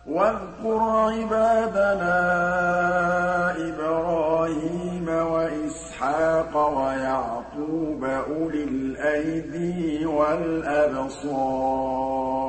وَاذْكُرْ عِبَادَنَا إِبْرَاهِيمَ وَإِسْحَاقَ وَيَعْقُوبَ أُولِي الْأَيْدِي وَالْأَبْصَارِ